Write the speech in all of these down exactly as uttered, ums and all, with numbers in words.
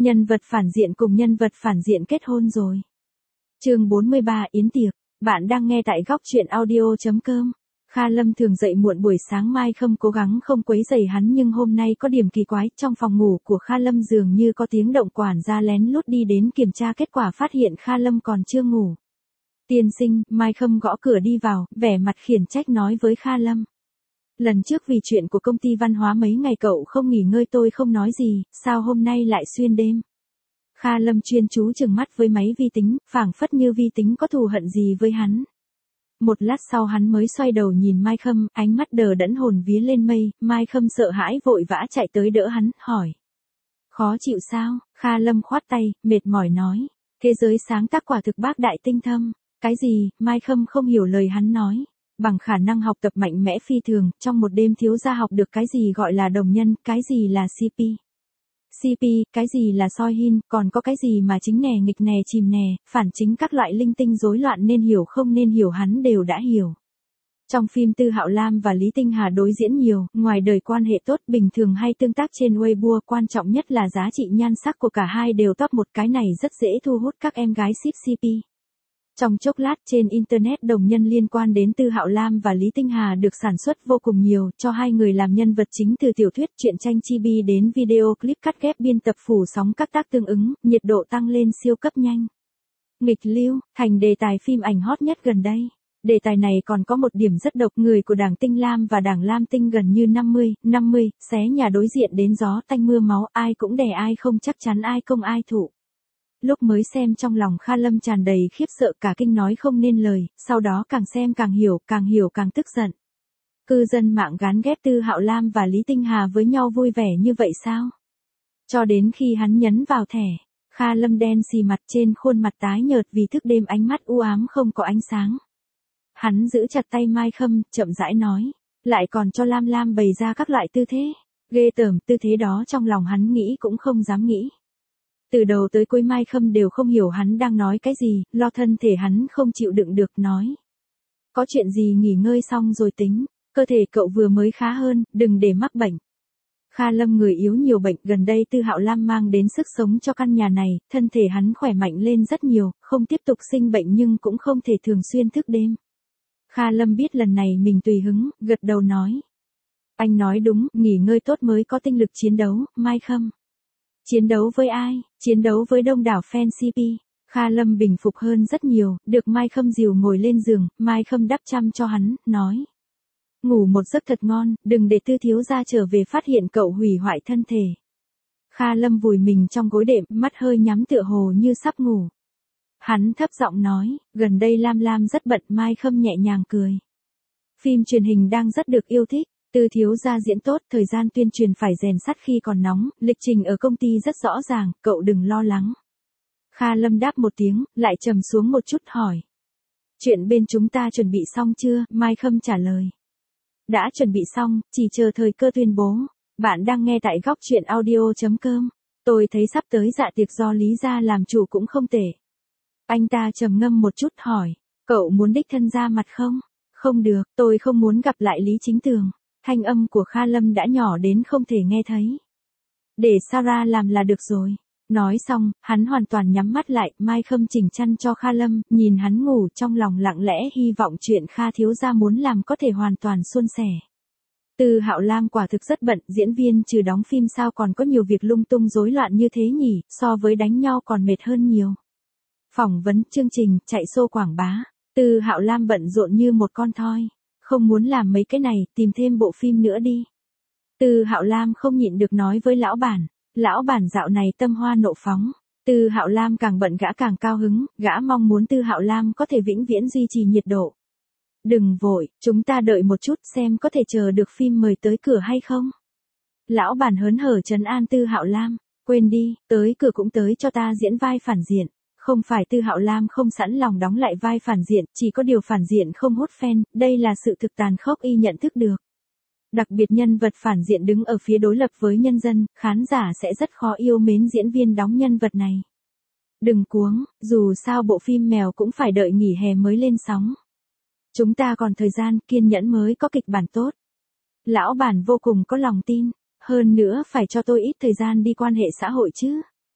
Nhân vật phản diện cùng nhân vật phản diện kết hôn rồi. Chương bốn mươi ba Yến tiệc. Bạn đang nghe tại góc truyện audio chấm com. Kha Lâm thường dậy muộn buổi sáng mai không cố gắng không quấy rầy hắn, nhưng hôm nay có điểm kỳ quái, trong phòng ngủ của Kha Lâm dường như có tiếng động, quản gia lén lút đi đến kiểm tra, kết quả phát hiện Kha Lâm còn chưa ngủ. Tiên sinh, Mai Khâm gõ cửa đi vào, vẻ mặt khiển trách nói với Kha Lâm. Lần trước vì chuyện của công ty văn hóa mấy ngày cậu không nghỉ ngơi tôi không nói gì, sao hôm nay lại xuyên đêm? Kha Lâm chuyên chú chừng mắt với máy vi tính, phảng phất như vi tính có thù hận gì với hắn. Một lát sau hắn mới xoay đầu nhìn Mai Khâm, ánh mắt đờ đẫn hồn vía lên mây. Mai Khâm sợ hãi vội vã chạy tới đỡ hắn, hỏi. Khó chịu sao? Kha Lâm khoát tay, mệt mỏi nói. Thế giới sáng tác quả thực bác đại tinh thâm. Cái gì? Mai Khâm không hiểu lời hắn nói. Bằng khả năng học tập mạnh mẽ phi thường, trong một đêm thiếu gia học được cái gì gọi là đồng nhân, cái gì là xê pê. xê pê, cái gì là soi hin, còn có cái gì mà chính nè nghịch nè chìm nè, phản chính các loại linh tinh rối loạn, nên hiểu không nên hiểu hắn đều đã hiểu. Trong phim Tư Hạo Lam và Lý Tinh Hà đối diễn nhiều, ngoài đời quan hệ tốt bình thường hay tương tác trên Weibo, quan trọng nhất là giá trị nhan sắc của cả hai đều top một, cái này rất dễ thu hút các em gái ship xê pê. Trong chốc lát trên Internet đồng nhân liên quan đến Tư Hạo Lam và Lý Tinh Hà được sản xuất vô cùng nhiều, cho hai người làm nhân vật chính, từ tiểu thuyết, truyện tranh chibi đến video clip cắt ghép biên tập phủ sóng các tác tương ứng, nhiệt độ tăng lên siêu cấp nhanh. Nghịch lưu, thành đề tài phim ảnh hot nhất gần đây. Đề tài này còn có một điểm rất độc, người của đảng Tinh Lam và đảng Lam Tinh gần như năm mươi năm mươi, xé nhà đối diện đến gió tanh mưa máu, ai cũng đè ai không chắc chắn ai công ai thụ. Lúc mới xem trong lòng Kha Lâm tràn đầy khiếp sợ, cả kinh nói không nên lời, sau đó càng xem càng hiểu, càng hiểu càng tức giận. Cư dân mạng gán ghép Tư Hạo Lam và Lý Tinh Hà với nhau vui vẻ như vậy sao? Cho đến khi hắn nhấn vào thẻ, Kha Lâm đen xì mặt, trên khuôn mặt tái nhợt vì thức đêm, ánh mắt u ám không có ánh sáng. Hắn giữ chặt tay Mai Khâm, chậm rãi nói, lại còn cho Lam Lam bày ra các loại tư thế. Ghê tởm, tư thế đó trong lòng hắn nghĩ cũng không dám nghĩ. Từ đầu tới cuối Mai Khâm đều không hiểu hắn đang nói cái gì, lo thân thể hắn không chịu đựng được, nói. Có chuyện gì nghỉ ngơi xong rồi tính, cơ thể cậu vừa mới khá hơn, đừng để mắc bệnh. Kha Lâm người yếu nhiều bệnh, gần đây Tư Hạo Lam mang đến sức sống cho căn nhà này, thân thể hắn khỏe mạnh lên rất nhiều, không tiếp tục sinh bệnh nhưng cũng không thể thường xuyên thức đêm. Kha Lâm biết lần này mình tùy hứng, gật đầu nói. Anh nói đúng, nghỉ ngơi tốt mới có tinh lực chiến đấu, Mai Khâm. Chiến đấu với ai? Chiến đấu với đông đảo fan xê pê. Kha Lâm bình phục hơn rất nhiều, được Mai Khâm dìu ngồi lên giường, Mai Khâm đắp chăn cho hắn, nói. Ngủ một giấc thật ngon, đừng để Tư thiếu gia trở về phát hiện cậu hủy hoại thân thể. Kha Lâm vùi mình trong gối đệm, mắt hơi nhắm tựa hồ như sắp ngủ. Hắn thấp giọng nói, gần đây Lam Lam rất bận. Mai Khâm nhẹ nhàng cười. Phim truyền hình đang rất được yêu thích. Tư thiếu gia diễn tốt, thời gian tuyên truyền phải rèn sắt khi còn nóng, lịch trình ở công ty rất rõ ràng, cậu đừng lo lắng. Kha Lâm đáp một tiếng, lại trầm xuống một chút hỏi. Chuyện bên chúng ta chuẩn bị xong chưa? Mai Khâm trả lời. Đã chuẩn bị xong, chỉ chờ thời cơ tuyên bố. Bạn đang nghe tại góc truyện audio chấm com. Tôi thấy sắp tới dạ tiệc do Lý gia làm chủ cũng không tệ. Anh ta trầm ngâm một chút hỏi, cậu muốn đích thân ra mặt không? Không được, tôi không muốn gặp lại Lý Chính Tường. Thanh âm của Kha Lâm đã nhỏ đến không thể nghe thấy. Để Sarah làm là được rồi. Nói xong, hắn hoàn toàn nhắm mắt lại, Mai Khâm chỉnh chăn cho Kha Lâm, nhìn hắn ngủ, trong lòng lặng lẽ hy vọng chuyện Kha thiếu gia muốn làm có thể hoàn toàn suôn sẻ. Tư Hạo Lam quả thực rất bận, diễn viên trừ đóng phim sao còn có nhiều việc lung tung rối loạn như thế nhỉ, so với đánh nhau còn mệt hơn nhiều. Phỏng vấn, chương trình, chạy show quảng bá, Tư Hạo Lam bận rộn như một con thoi. Không muốn làm mấy cái này, tìm thêm bộ phim nữa đi. Tư Hạo Lam không nhịn được nói với lão bản. Lão bản dạo này tâm hoa nộ phóng. Tư Hạo Lam càng bận gã càng cao hứng, gã mong muốn Tư Hạo Lam có thể vĩnh viễn duy trì nhiệt độ. Đừng vội, chúng ta đợi một chút xem có thể chờ được phim mời tới cửa hay không. Lão bản hớn hở trấn an Tư Hạo Lam. Quên đi, tới cửa cũng tới cho ta diễn vai phản diện. Không phải Tư Hạo Lam không sẵn lòng đóng lại vai phản diện, chỉ có điều phản diện không hút fan, đây là sự thực tàn khốc y nhận thức được. Đặc biệt nhân vật phản diện đứng ở phía đối lập với nhân dân, khán giả sẽ rất khó yêu mến diễn viên đóng nhân vật này. Đừng cuống, dù sao bộ phim mèo cũng phải đợi nghỉ hè mới lên sóng. Chúng ta còn thời gian, kiên nhẫn mới có kịch bản tốt. Lão bản vô cùng có lòng tin, hơn nữa phải cho tôi ít thời gian đi quan hệ xã hội chứ.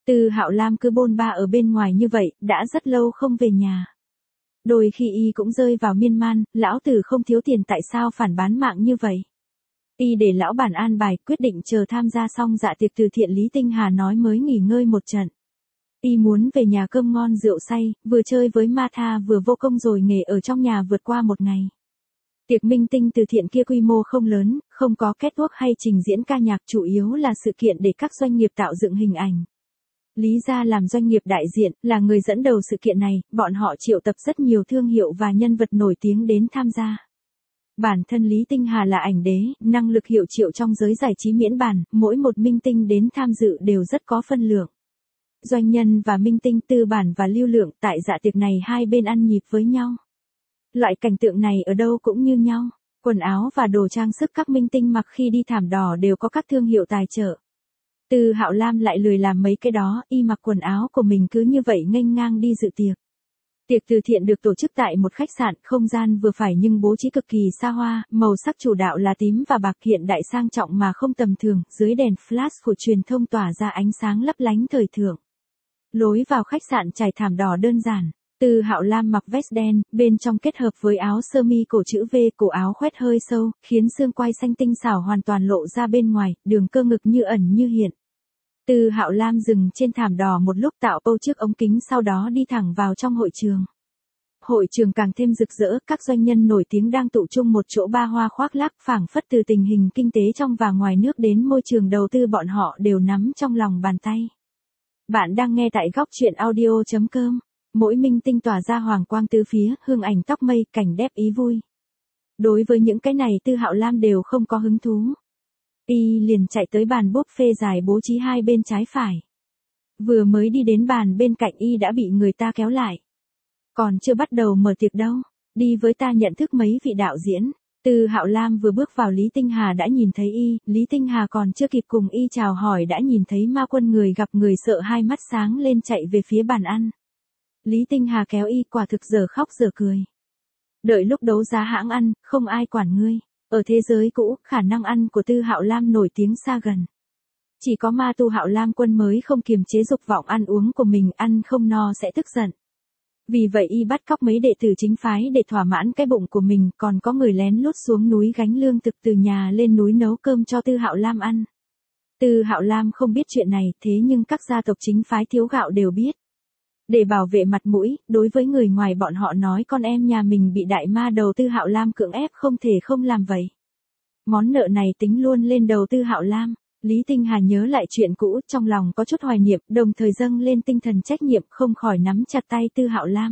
Từ Hạo Lam cứ bôn ba ở bên ngoài như vậy, đã rất lâu không về nhà. Đôi khi y cũng rơi vào miên man, lão tử không thiếu tiền tại sao phản bán mạng như vậy. Y để lão bản an bài, quyết định chờ tham gia xong dạ tiệc từ thiện Lý Tinh Hà nói mới nghỉ ngơi một trận. Y muốn về nhà cơm ngon rượu say, vừa chơi với ma tha vừa vô công rồi nghề ở trong nhà vượt qua một ngày. Tiệc minh tinh từ thiện kia quy mô không lớn, không có catwalk hay trình diễn ca nhạc, chủ yếu là sự kiện để các doanh nghiệp tạo dựng hình ảnh. Lý gia làm doanh nghiệp đại diện, là người dẫn đầu sự kiện này, bọn họ triệu tập rất nhiều thương hiệu và nhân vật nổi tiếng đến tham gia. Bản thân Lý Tinh Hà là ảnh đế, năng lực hiệu triệu trong giới giải trí miễn bàn, mỗi một minh tinh đến tham dự đều rất có phân lượng. Doanh nhân và minh tinh tư bản và lưu lượng, tại dạ tiệc này hai bên ăn nhịp với nhau. Loại cảnh tượng này ở đâu cũng như nhau, quần áo và đồ trang sức các minh tinh mặc khi đi thảm đỏ đều có các thương hiệu tài trợ. Từ Hạo Lam lại lười làm mấy cái đó, y mặc quần áo của mình cứ như vậy nghênh ngang đi dự tiệc. Tiệc từ thiện được tổ chức tại một khách sạn, không gian vừa phải nhưng bố trí cực kỳ xa hoa, màu sắc chủ đạo là tím và bạc, hiện đại sang trọng mà không tầm thường, dưới đèn flash của truyền thông tỏa ra ánh sáng lấp lánh thời thượng. Lối vào khách sạn trải thảm đỏ đơn giản. Từ Hạo Lam mặc vest đen, bên trong kết hợp với áo sơ mi cổ chữ V, cổ áo khoét hơi sâu, khiến xương quai xanh tinh xảo hoàn toàn lộ ra bên ngoài, đường cơ ngực như ẩn như hiện. Từ Hạo Lam dừng trên thảm đỏ một lúc tạo pose trước ống kính, sau đó đi thẳng vào trong hội trường. Hội trường càng thêm rực rỡ, các doanh nhân nổi tiếng đang tụ chung một chỗ ba hoa khoác lác, phảng phất từ tình hình kinh tế trong và ngoài nước đến môi trường đầu tư bọn họ đều nắm trong lòng bàn tay. Bạn đang nghe tại góc truyện audio chấm com. Mỗi minh tinh tỏa ra hoàng quang tứ phía, hương ảnh tóc mây, cảnh đẹp ý vui. Đối với những cái này Từ Hạo Lam đều không có hứng thú. Y liền chạy tới bàn buffet dài bố trí hai bên trái phải. Vừa mới đi đến bàn bên cạnh y đã bị người ta kéo lại. Còn chưa bắt đầu mở tiệc đâu, đi với ta nhận thức mấy vị đạo diễn. Từ Hạo Lam vừa bước vào Lý Tinh Hà đã nhìn thấy y, Lý Tinh Hà còn chưa kịp cùng y chào hỏi đã nhìn thấy ma quân người gặp người sợ hai mắt sáng lên chạy về phía bàn ăn. Lý Tinh Hà kéo y, quả thực giờ khóc giờ cười. Đợi lúc đấu giá hãng ăn, không ai quản ngươi. Ở thế giới cũ, khả năng ăn của Từ Hạo Lam nổi tiếng xa gần. Chỉ có ma tu Hạo Lam quân mới không kiềm chế dục vọng ăn uống của mình, ăn không no sẽ tức giận. Vì vậy y bắt cóc mấy đệ tử chính phái để thỏa mãn cái bụng của mình, còn có người lén lút xuống núi gánh lương thực từ nhà lên núi nấu cơm cho Từ Hạo Lam ăn. Từ Hạo Lam không biết chuyện này, thế nhưng các gia tộc chính phái thiếu gạo đều biết. Để bảo vệ mặt mũi, đối với người ngoài bọn họ nói con em nhà mình bị đại ma đầu Từ Hạo Lam cưỡng ép không thể không làm vậy. Món nợ này tính luôn lên đầu Từ Hạo Lam. Lý Tinh Hà nhớ lại chuyện cũ, trong lòng có chút hoài niệm, đồng thời dâng lên tinh thần trách nhiệm, không khỏi nắm chặt tay Từ Hạo Lam.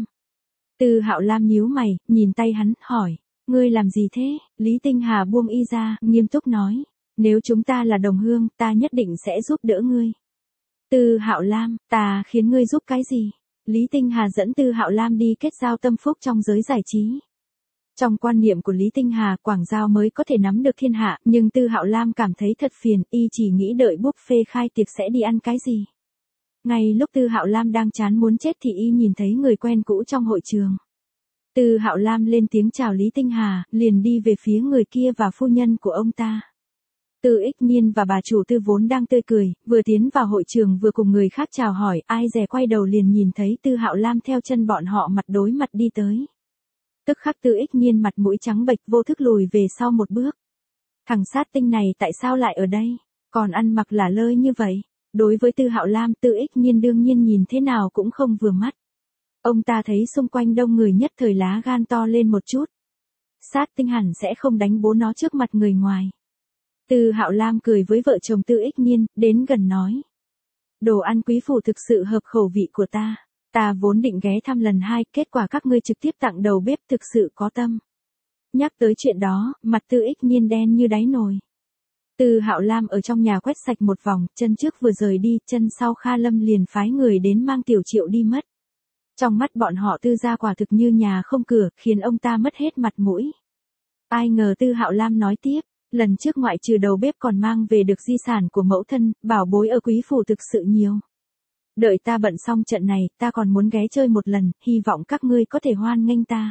Từ Hạo Lam nhíu mày, nhìn tay hắn, hỏi, ngươi làm gì thế? Lý Tinh Hà buông y ra, nghiêm túc nói, nếu chúng ta là đồng hương, ta nhất định sẽ giúp đỡ ngươi. Từ Hạo Lam, ta khiến ngươi giúp cái gì? Lý Tinh Hà dẫn Từ Hạo Lam đi kết giao tâm phúc trong giới giải trí. Trong quan niệm của Lý Tinh Hà, quảng giao mới có thể nắm được thiên hạ, nhưng Từ Hạo Lam cảm thấy thật phiền, y chỉ nghĩ đợi buffet khai tiệc sẽ đi ăn cái gì. Ngay lúc Từ Hạo Lam đang chán muốn chết thì y nhìn thấy người quen cũ trong hội trường. Từ Hạo Lam lên tiếng chào Lý Tinh Hà, liền đi về phía người kia và phu nhân của ông ta. Từ Ích Nhiên và bà chủ Tư vốn đang tươi cười, vừa tiến vào hội trường vừa cùng người khác chào hỏi, ai dè quay đầu liền nhìn thấy Từ Hạo Lam theo chân bọn họ mặt đối mặt đi tới. Tức khắc Từ Ích Nhiên mặt mũi trắng bệch vô thức lùi về sau một bước. Thằng sát tinh này tại sao lại ở đây, còn ăn mặc lả lơi như vậy? Đối với Từ Hạo Lam, Từ Ích Nhiên đương nhiên nhìn thế nào cũng không vừa mắt. Ông ta thấy xung quanh đông người nhất thời lá gan to lên một chút. Sát tinh hẳn sẽ không đánh bố nó trước mặt người ngoài. Từ Hạo Lam cười với vợ chồng Từ Ích Nhiên, đến gần nói. Đồ ăn quý phủ thực sự hợp khẩu vị của ta. Ta vốn định ghé thăm lần hai, kết quả các ngươi trực tiếp tặng đầu bếp, thực sự có tâm. Nhắc tới chuyện đó, mặt Từ Ích Nhiên đen như đáy nồi. Từ Hạo Lam ở trong nhà quét sạch một vòng, chân trước vừa rời đi, chân sau Kha Lâm liền phái người đến mang Tiểu Triệu đi mất. Trong mắt bọn họ Từ gia quả thực như nhà không cửa, khiến ông ta mất hết mặt mũi. Ai ngờ Từ Hạo Lam nói tiếp, lần trước ngoại trừ đầu bếp còn mang về được di sản của mẫu thân, bảo bối ở quý phủ thực sự nhiều. Đợi ta bận xong trận này, ta còn muốn ghé chơi một lần, hy vọng các ngươi có thể hoan nghênh ta.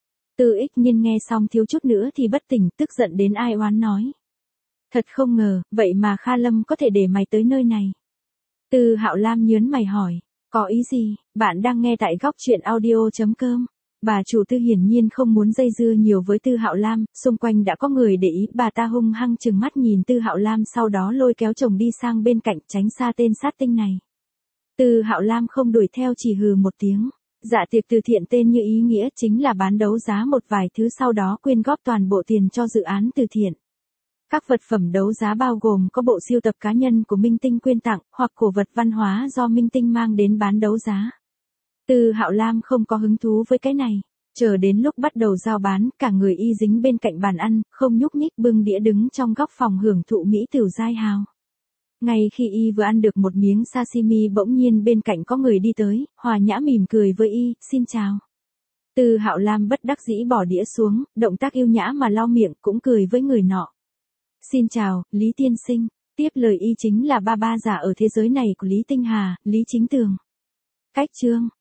Từ Ích Nhiên nghe xong thiếu chút nữa thì bất tỉnh, tức giận đến ai oán nói. Thật không ngờ, vậy mà Kha Lâm có thể để mày tới nơi này. Từ Hạo Lam nhớn mày hỏi, có ý gì? Bạn đang nghe tại góc chuyện audio.com. Bà chủ Tư hiển nhiên không muốn dây dưa nhiều với Tư Hạo Lam, xung quanh đã có người để ý, bà ta hung hăng trừng mắt nhìn Tư Hạo Lam, sau đó lôi kéo chồng đi sang bên cạnh tránh xa tên sát tinh này. Tư Hạo Lam không đuổi theo, chỉ hừ một tiếng. Dạ tiệc từ thiện tên như ý nghĩa chính là bán đấu giá một vài thứ, sau đó quyên góp toàn bộ tiền cho dự án từ thiện. Các vật phẩm đấu giá bao gồm có bộ sưu tập cá nhân của minh tinh quyên tặng, hoặc cổ vật văn hóa do minh tinh mang đến bán đấu giá. Tư Hạo Lam không có hứng thú với cái này. Chờ đến lúc bắt đầu giao bán, cả người y dính bên cạnh bàn ăn, không nhúc nhích, bưng đĩa đứng trong góc phòng hưởng thụ mỹ tửu giai hào. Ngay khi y vừa ăn được một miếng sashimi, bỗng nhiên bên cạnh có người đi tới, hòa nhã mỉm cười với y, xin chào. Tư Hạo Lam bất đắc dĩ bỏ đĩa xuống, động tác yêu nhã mà lau miệng, cũng cười với người nọ. Xin chào, Lý tiên sinh. Tiếp lời y chính là ba ba già ở thế giới này của Lý Tinh Hà, Lý Chính Tường. Cách chương